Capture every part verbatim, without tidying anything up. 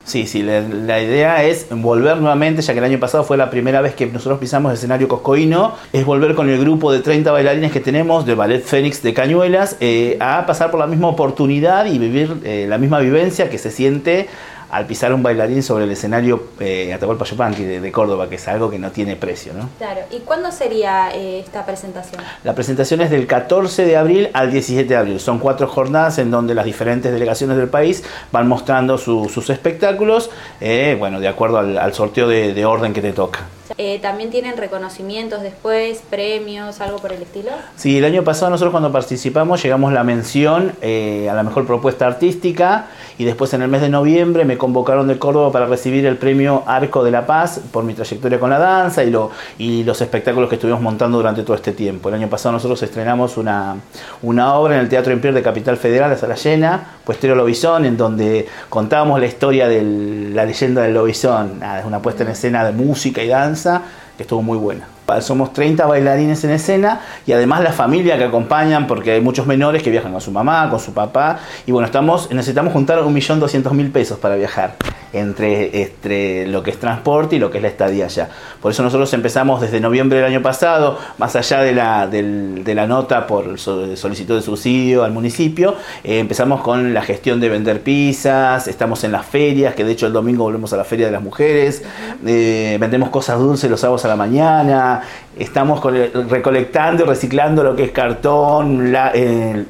Sí, sí, la, la idea es volver nuevamente, ya que el año pasado fue la primera vez que nosotros pisamos el escenario coscoíno, es volver con el grupo de treinta bailarines que tenemos del Ballet Fénix de Cañuelas eh, a pasar por la misma oportunidad y vivir eh, la misma vivencia que se siente al pisar un bailarín sobre el escenario eh, Atahualpa Yupanqui de, de Córdoba, que es algo que no tiene precio, ¿no? Claro. ¿Y cuándo sería eh, esta presentación? La presentación es del catorce de abril al diecisiete de abril. Son cuatro jornadas en donde las diferentes delegaciones del país van mostrando su, sus espectáculos, eh, bueno, de acuerdo al, al sorteo de, de orden que te toca. Eh, ¿También tienen reconocimientos después, premios, algo por el estilo? Sí, el año pasado nosotros cuando participamos llegamos la mención eh, a la mejor propuesta artística y después en el mes de noviembre me convocaron de Córdoba para recibir el premio Arco de la Paz por mi trayectoria con la danza y, lo, y los espectáculos que estuvimos montando durante todo este tiempo. El año pasado nosotros estrenamos una, una obra en el Teatro Impier de Capital Federal, la Sala Llena, Puestero Lobizón, en donde contábamos la historia de la leyenda del lobizón. Nada, es una puesta en escena de música y danza que estuvo muy buena. Somos treinta bailarines en escena y además la familia que acompañan, porque hay muchos menores que viajan con su mamá, con su papá, y bueno, estamos, necesitamos juntar un millón doscientos mil pesos para viajar entre, entre lo que es transporte y lo que es la estadía allá. Por eso nosotros empezamos desde noviembre del año pasado, más allá de la, del, de la nota por solicitud de subsidio al municipio, eh, empezamos con la gestión de vender pizzas, estamos en las ferias, que de hecho el domingo volvemos a la Feria de las Mujeres, eh, vendemos cosas dulces los sábados a la mañana, estamos con el, recolectando y reciclando lo que es cartón, la, eh,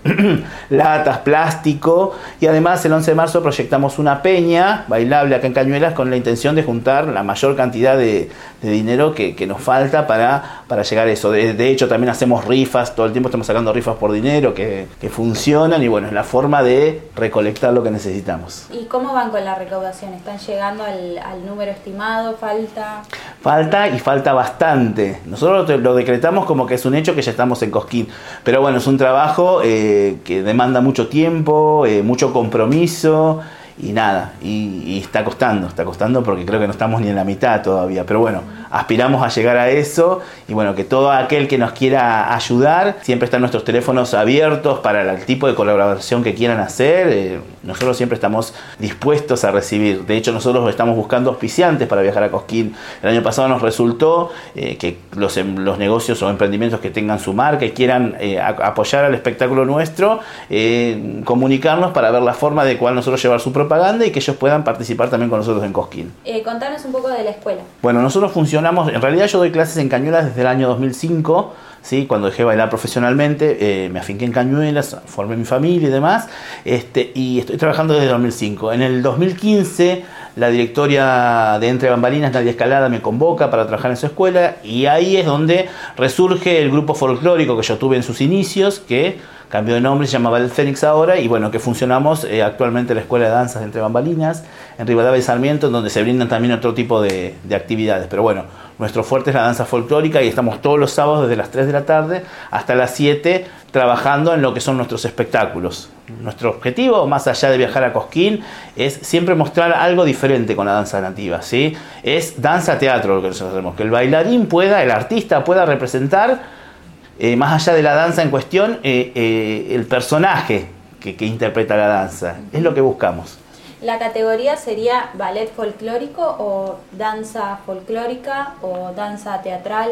latas, plástico, y además el once de marzo proyectamos una peña bailable acá en Cañuelas con la intención de juntar la mayor cantidad de, de dinero que, que nos falta para, para llegar a eso. De, de hecho también hacemos rifas, todo el tiempo estamos sacando rifas por dinero que, que funcionan y bueno, es la forma de recolectar lo que necesitamos. ¿Y cómo van con la recaudación? ¿Están llegando al, al número estimado? ¿Falta? Falta y falta bastante. Nosotros lo decretamos como que es un hecho que ya estamos en Cosquín, pero bueno, es un trabajo eh, que demanda mucho tiempo, eh, mucho compromiso y nada, y, y está costando, está costando porque creo que no estamos ni en la mitad todavía, pero bueno, aspiramos a llegar a eso y bueno, que todo aquel que nos quiera ayudar, siempre están nuestros teléfonos abiertos para el tipo de colaboración que quieran hacer, eh, nosotros siempre estamos dispuestos a recibir. De hecho nosotros estamos buscando auspiciantes para viajar a Cosquín. El año pasado nos resultó eh, que los, los negocios o emprendimientos que tengan su marca y quieran eh, a, apoyar al espectáculo nuestro, eh, comunicarnos para ver la forma de cuál nosotros llevar su propaganda y que ellos puedan participar también con nosotros en Cosquín. Eh, contanos un poco de la escuela. Bueno, nosotros funcionamos, en realidad yo doy clases en Cañuelas desde el año dos mil cinco, ¿sí? Cuando dejé de bailar profesionalmente, eh, me afinqué en Cañuelas, formé mi familia y demás, este, y estoy trabajando desde dos mil cinco. En el dos mil quince, la directoria de Entre Bambalinas, Nadia Escalada, me convoca para trabajar en su escuela y ahí es donde resurge el grupo folclórico que yo tuve en sus inicios, que cambió de nombre, se llama Ballet Fénix ahora, y bueno, que funcionamos eh, actualmente en la Escuela de Danzas de Entre Bambalinas, en Rivadavia y Sarmiento, donde se brindan también otro tipo de, de actividades. Pero bueno, nuestro fuerte es la danza folclórica y estamos todos los sábados desde las tres de la tarde hasta las siete trabajando en lo que son nuestros espectáculos. Nuestro objetivo, más allá de viajar a Cosquín, es siempre mostrar algo diferente con la danza nativa, ¿sí? Es danza-teatro lo que nosotros hacemos, que el bailarín pueda, el artista pueda representar Eh, más allá de la danza en cuestión, eh, eh, el personaje que, que interpreta la danza. Es lo que buscamos. ¿La categoría sería ballet folclórico o danza folclórica o danza teatral?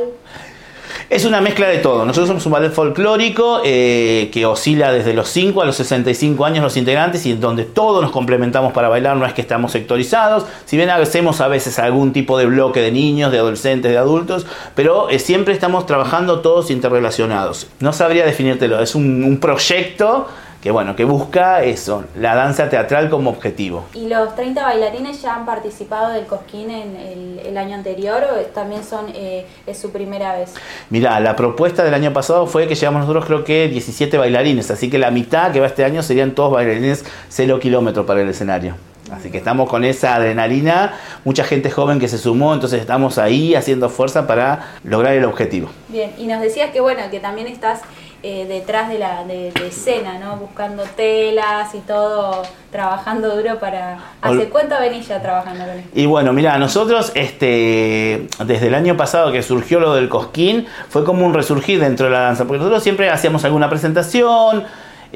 Es una mezcla de todo. Nosotros somos un ballet folclórico eh, que oscila desde los cinco a los sesenta y cinco años los integrantes y en donde todos nos complementamos para bailar, no es que estamos sectorizados, si bien hacemos a veces algún tipo de bloque de niños, de adolescentes, de adultos, pero eh, siempre estamos trabajando todos interrelacionados. No sabría definírtelo, es un, un proyecto que bueno, que busca eso, la danza teatral como objetivo. ¿Y los treinta bailarines ya han participado del Cosquín en el, el año anterior o también son eh, es su primera vez? Mirá, la propuesta del año pasado fue que llevamos nosotros creo que diecisiete bailarines, así que la mitad que va este año serían todos bailarines cero kilómetros para el escenario. Así que estamos con esa adrenalina, mucha gente joven que se sumó, entonces estamos ahí haciendo fuerza para lograr el objetivo. Bien, y nos decías que bueno, que también estás eh, detrás de la de, de escena, ¿no? Buscando telas y todo, trabajando duro para... ¿Hace cuánto venís ya trabajando con esto? Y bueno, mira, nosotros este, desde el año pasado que surgió lo del Cosquín, fue como un resurgir dentro de la danza, porque nosotros siempre hacíamos alguna presentación,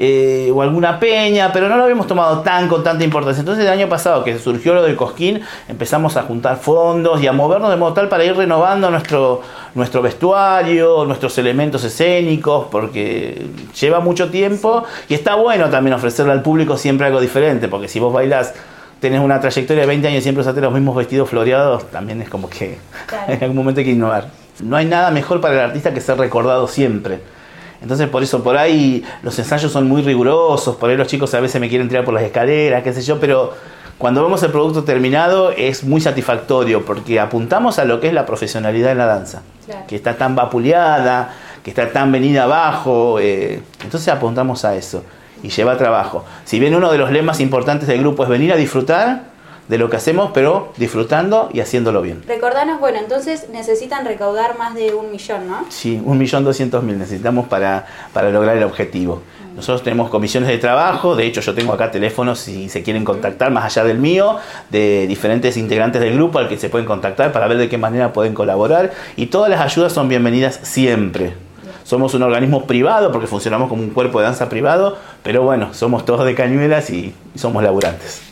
eh, o alguna peña, pero no lo habíamos tomado tan con tanta importancia. Entonces el año pasado que surgió lo del Cosquín, empezamos a juntar fondos y a movernos de modo tal para ir renovando nuestro, nuestro vestuario, nuestros elementos escénicos, porque lleva mucho tiempo y está bueno también ofrecerle al público siempre algo diferente, porque si vos bailás, tenés una trayectoria de veinte años y siempre usaste los mismos vestidos floreados, también es como que claro. En algún momento hay que innovar. No hay nada mejor para el artista que ser recordado siempre. Entonces por eso por ahí los ensayos son muy rigurosos, por ahí los chicos a veces me quieren tirar por las escaleras, qué sé yo, pero cuando vemos el producto terminado es muy satisfactorio porque apuntamos a lo que es la profesionalidad en la danza, claro. Que está tan vapuleada, que está tan venida abajo, eh, entonces apuntamos a eso y lleva trabajo. Si bien uno de los lemas importantes del grupo es venir a disfrutar de lo que hacemos, pero disfrutando y haciéndolo bien. Recordanos, bueno, entonces necesitan recaudar más de un millón, ¿no? Sí, un millón doscientos mil necesitamos para, para lograr el objetivo. Nosotros tenemos comisiones de trabajo, de hecho yo tengo acá teléfonos si se quieren contactar más allá del mío, de diferentes integrantes del grupo al que se pueden contactar para ver de qué manera pueden colaborar y todas las ayudas son bienvenidas siempre. Somos un organismo privado porque funcionamos como un cuerpo de danza privado, pero bueno, somos todos de Cañuelas y somos laburantes.